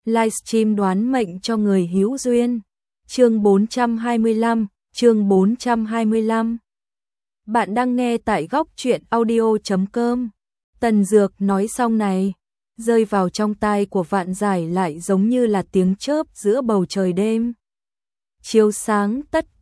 livestream đoán mệnh cho người hữu duyên. Chương 425, chương 425. Bạn đang nghe tại góc truyện audio.com. Tần Dược nói xong này, rơi vào trong tai của Vạn Giải lại giống như là tiếng chớp giữa bầu trời đêm. Chiếu sáng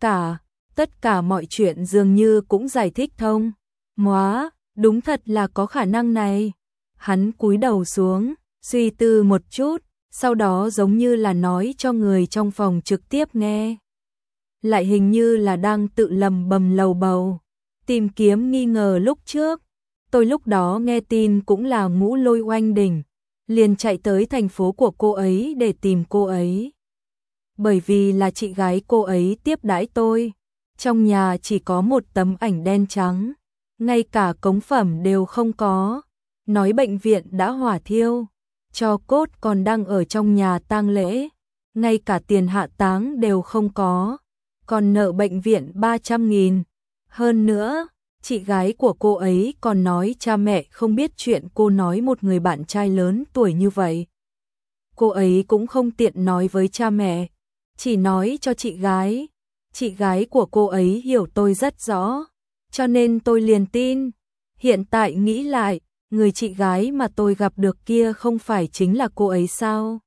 tất cả mọi chuyện dường như cũng giải thích thông. Móa, đúng thật là có khả năng này. Hắn cúi đầu xuống, suy tư một chút, sau đó giống như là nói cho người trong phòng trực tiếp nghe. Lại hình như là đang tự lầm bầm lầu bầu, tìm kiếm nghi ngờ lúc trước. Tôi lúc đó nghe tin cũng là Ngũ Lôi oanh đỉnh, liền chạy tới thành phố của cô ấy để tìm cô ấy. Bởi vì là chị gái cô ấy tiếp đãi tôi, trong nhà chỉ có một tấm ảnh đen trắng, ngay cả cống phẩm đều không có. Nói bệnh viện đã hỏa thiêu, tro cốt còn đang ở trong nhà tang lễ, ngay cả tiền hạ táng đều không có, còn nợ bệnh viện 300.000. Hơn nữa, chị gái của cô ấy còn nói cha mẹ không biết chuyện cô nói một người bạn trai lớn tuổi như vậy. Cô ấy cũng không tiện nói với cha mẹ, chỉ nói cho chị gái. Chị gái của cô ấy hiểu tôi rất rõ, cho nên tôi liền tin. Hiện tại nghĩ lại, người chị gái mà tôi gặp được kia không phải chính là cô ấy sao?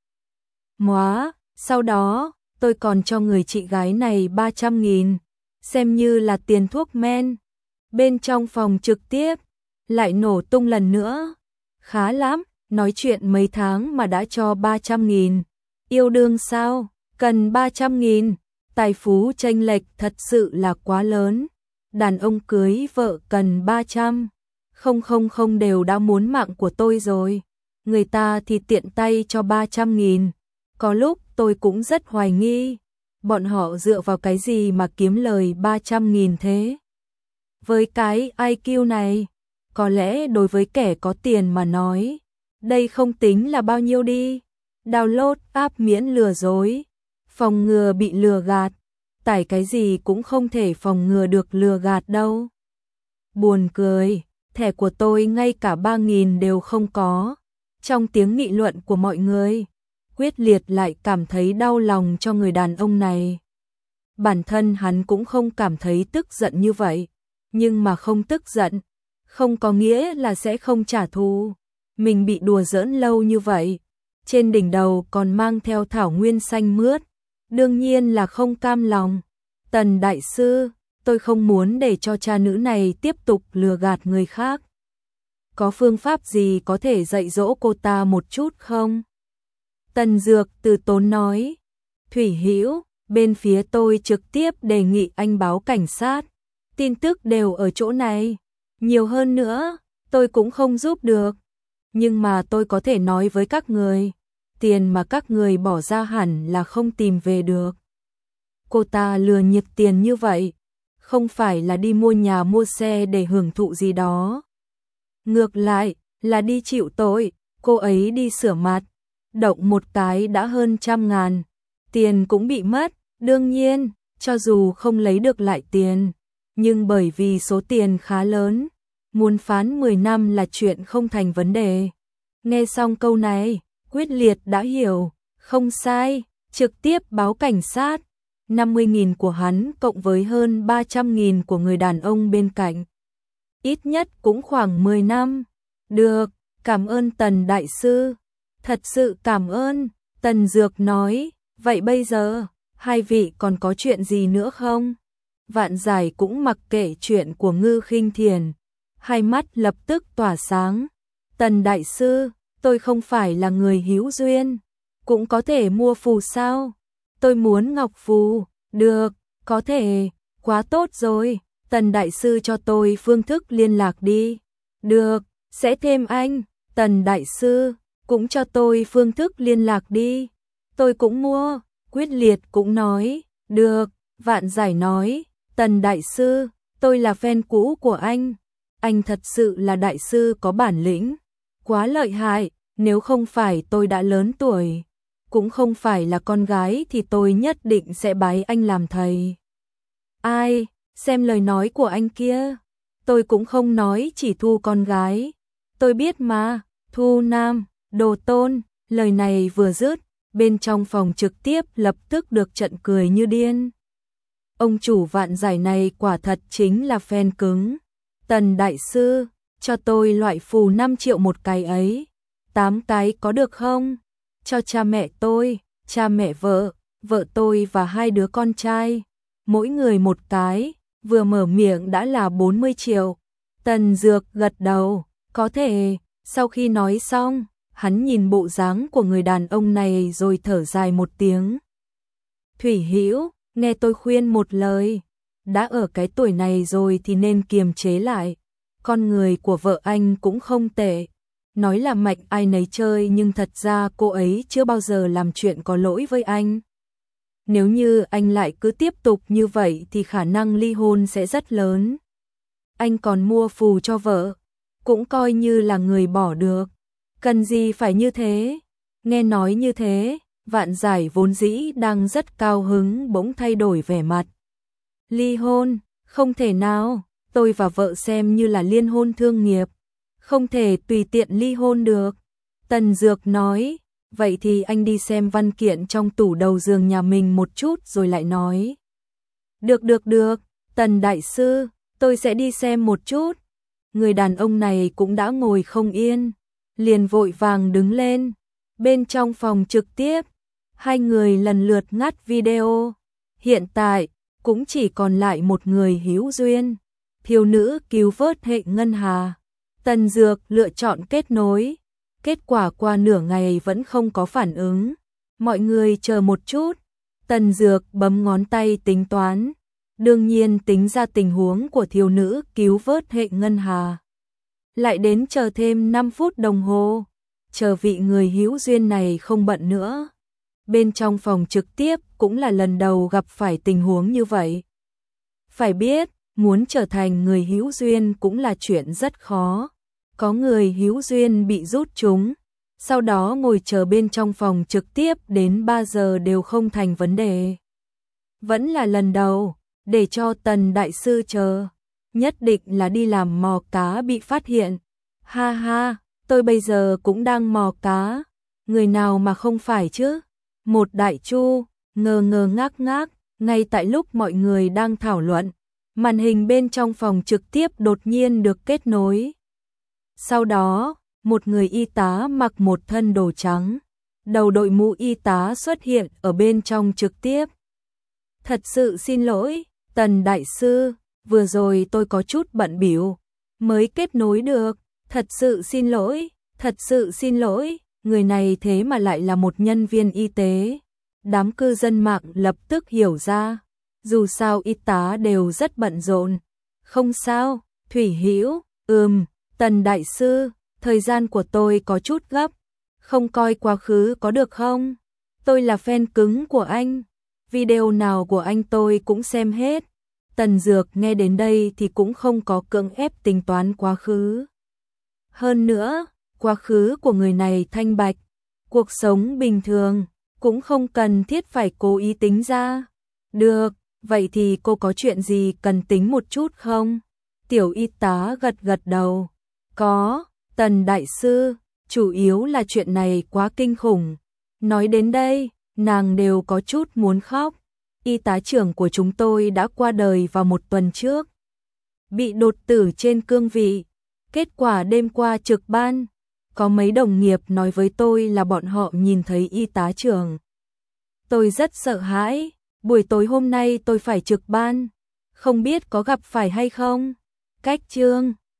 Móa, sau đó, tôi còn cho người chị gái này 300.000, xem như là tiền thuốc men. Bên trong phòng trực tiếp, lại nổ tung lần nữa. Khá lắm, nói chuyện mấy tháng mà đã cho 300.000. Yêu đương sao? Cần 300.000. Tài phú chênh lệch thật sự là quá lớn. Đàn ông cưới vợ cần 300. Không đều đã muốn mạng của tôi rồi. Người ta thì tiện tay cho 300.000. Có lúc tôi cũng rất hoài nghi. Bọn họ dựa vào cái gì mà kiếm lời 300.000 thế? Với cái IQ này, có lẽ đối với kẻ có tiền mà nói, đây không tính là bao nhiêu đi. Download app miễn lừa dối, phòng ngừa bị lừa gạt. Tải cái gì cũng không thể phòng ngừa được lừa gạt đâu. Buồn cười, thẻ của tôi ngay cả 3.000 đều không có. Trong tiếng nghị luận của mọi người, Quyết Liệt lại cảm thấy đau lòng cho người đàn ông này. Bản thân hắn cũng không cảm thấy tức giận như vậy, nhưng mà không tức giận, không có nghĩa là sẽ không trả thù. Mình bị đùa giỡn lâu như vậy, trên đỉnh đầu còn mang theo thảo nguyên xanh mướt, đương nhiên là không cam lòng. Tần đại sư, tôi không muốn để cho cha nữ này tiếp tục lừa gạt người khác. Có phương pháp gì có thể dạy dỗ cô ta một chút không? Tần Dược từ tốn nói. Thủy Hữu, bên phía tôi trực tiếp đề nghị anh báo cảnh sát. Tin tức đều ở chỗ này. Nhiều hơn nữa, tôi cũng không giúp được. Nhưng mà tôi có thể nói với các người, tiền mà các người bỏ ra hẳn là không tìm về được. Cô ta lừa nhiệt tiền như vậy, không phải là đi mua nhà mua xe để hưởng thụ gì đó. Ngược lại, là đi chịu tội. Cô ấy đi sửa mặt, động một cái đã hơn 100.000. Tiền cũng bị mất, đương nhiên, cho dù không lấy được lại tiền, nhưng bởi vì số tiền khá lớn, muốn phán 10 năm là chuyện không thành vấn đề. Nghe xong câu này, Quyết Liệt đã hiểu, không sai, trực tiếp báo cảnh sát. 50.000 của hắn cộng với hơn 300.000 của người đàn ông bên cạnh. Ít nhất cũng khoảng 10 năm. Được, cảm ơn Tần đại sư. Thật sự cảm ơn, Tần Dược nói. Vậy bây giờ, hai vị còn có chuyện gì nữa không? Vạn Giải cũng mặc kệ chuyện của Ngư Khinh Thiền, hai mắt lập tức tỏa sáng. Tần đại sư, tôi không phải là người hữu duyên, cũng có thể mua phù sao? Tôi muốn ngọc phù. Được, có thể, quá tốt rồi. Tần đại sư cho tôi phương thức liên lạc đi. Được, sẽ thêm anh. Tần đại sư, cũng cho tôi phương thức liên lạc đi. Tôi cũng mua. Quyết Liệt cũng nói. Được, Vạn Giải nói. Tần đại sư, tôi là fan cũ của anh. Anh thật sự là đại sư có bản lĩnh. Quá lợi hại, nếu không phải tôi đã lớn tuổi, cũng không phải là con gái thì tôi nhất định sẽ bái anh làm thầy. Ai, xem lời nói của anh kia. Tôi cũng không nói chỉ thu con gái. Tôi biết mà, thu nam, đồ tôn. Lời này vừa dứt, Bên trong phòng trực tiếp lập tức được trận cười như điên. Ông chủ Vạn Giải này quả thật chính là fan cứng. Tần đại sư, cho tôi loại phù 5 triệu một cái ấy. 8 cái có được không? Cho cha mẹ tôi, cha mẹ vợ, vợ tôi và 2 đứa con trai. Mỗi người một cái, vừa mở miệng đã là 40 triệu. Tần Dược gật đầu, có thể. Sau khi nói xong, hắn nhìn bộ dáng của người đàn ông này rồi thở dài một tiếng. Thủy Hữu, nghe tôi khuyên một lời, đã ở cái tuổi này rồi thì nên kiềm chế lại. Con người của vợ anh cũng không tệ. Nói là mạnh ai nấy chơi nhưng thật ra cô ấy chưa bao giờ làm chuyện có lỗi với anh. Nếu như anh lại cứ tiếp tục như vậy thì khả năng ly hôn sẽ rất lớn. Anh còn mua phù cho vợ, cũng coi như là người bỏ được. Cần gì phải như thế? Nghe nói như thế, Vạn Giải vốn dĩ đang rất cao hứng bỗng thay đổi vẻ mặt. Ly hôn, không thể nào, tôi và vợ xem như là liên hôn thương nghiệp, không thể tùy tiện ly hôn được. Tần Dược nói, vậy thì anh đi xem văn kiện trong tủ đầu giường nhà mình một chút rồi lại nói. Được, Tần đại sư, tôi sẽ đi xem một chút. Người đàn ông này cũng đã ngồi không yên, liền vội vàng đứng lên. Bên trong phòng trực tiếp, 2 người lần lượt ngắt video. Hiện tại, cũng chỉ còn lại một người hữu duyên. Thiếu nữ cứu vớt hệ ngân hà. Tần Dược lựa chọn kết nối. Kết quả qua nửa ngày vẫn không có phản ứng. Mọi người chờ một chút. Tần Dược bấm ngón tay tính toán. Đương nhiên tính ra tình huống của thiếu nữ cứu vớt hệ ngân hà. Lại đến chờ thêm 5 phút đồng hồ. Chờ vị người hữu duyên này không bận nữa. Bên trong phòng trực tiếp cũng là lần đầu gặp phải tình huống như vậy. Phải biết, muốn trở thành người hữu duyên cũng là chuyện rất khó. Có người hữu duyên bị rút trúng, sau đó ngồi chờ bên trong phòng trực tiếp đến 3 giờ đều không thành vấn đề. Vẫn là lần đầu, để cho Tần đại sư chờ, nhất định là đi làm mò cá bị phát hiện. Ha ha, tôi bây giờ cũng đang mò cá, người nào mà không phải chứ? Một đại chu, ngơ ngác, ngay tại lúc mọi người đang thảo luận, màn hình bên trong phòng trực tiếp đột nhiên được kết nối. Sau đó, một người y tá mặc một thân đồ trắng, đầu đội mũ y tá xuất hiện ở bên trong trực tiếp. Thật sự xin lỗi, Tần đại sư, vừa rồi tôi có chút bận bịu, mới kết nối được, thật sự xin lỗi, người này thế mà lại là một nhân viên y tế. Đám cư dân mạng lập tức hiểu ra, dù sao y tá đều rất bận rộn. Không sao, Thủy Hữu, Tần đại sư, thời gian của tôi có chút gấp, không coi quá khứ có được không? Tôi là fan cứng của anh, video nào của anh tôi cũng xem hết. Tần Dược nghe đến đây thì cũng không có cưỡng ép tính toán quá khứ. Hơn nữa, quá khứ của người này thanh bạch, cuộc sống bình thường, cũng không cần thiết phải cố ý tính ra. Được, vậy thì cô có chuyện gì cần tính một chút không? Tiểu y tá gật đầu. Có, Tần đại sư, chủ yếu là chuyện này quá kinh khủng. Nói đến đây, nàng đều có chút muốn khóc. Y tá trưởng của chúng tôi đã qua đời vào 1 tuần trước. Bị đột tử trên cương vị. Kết quả đêm qua trực ban, có mấy đồng nghiệp nói với tôi là bọn họ nhìn thấy y tá trưởng. Tôi rất sợ hãi, buổi tối hôm nay tôi phải trực ban, không biết có gặp phải hay không. Cách chương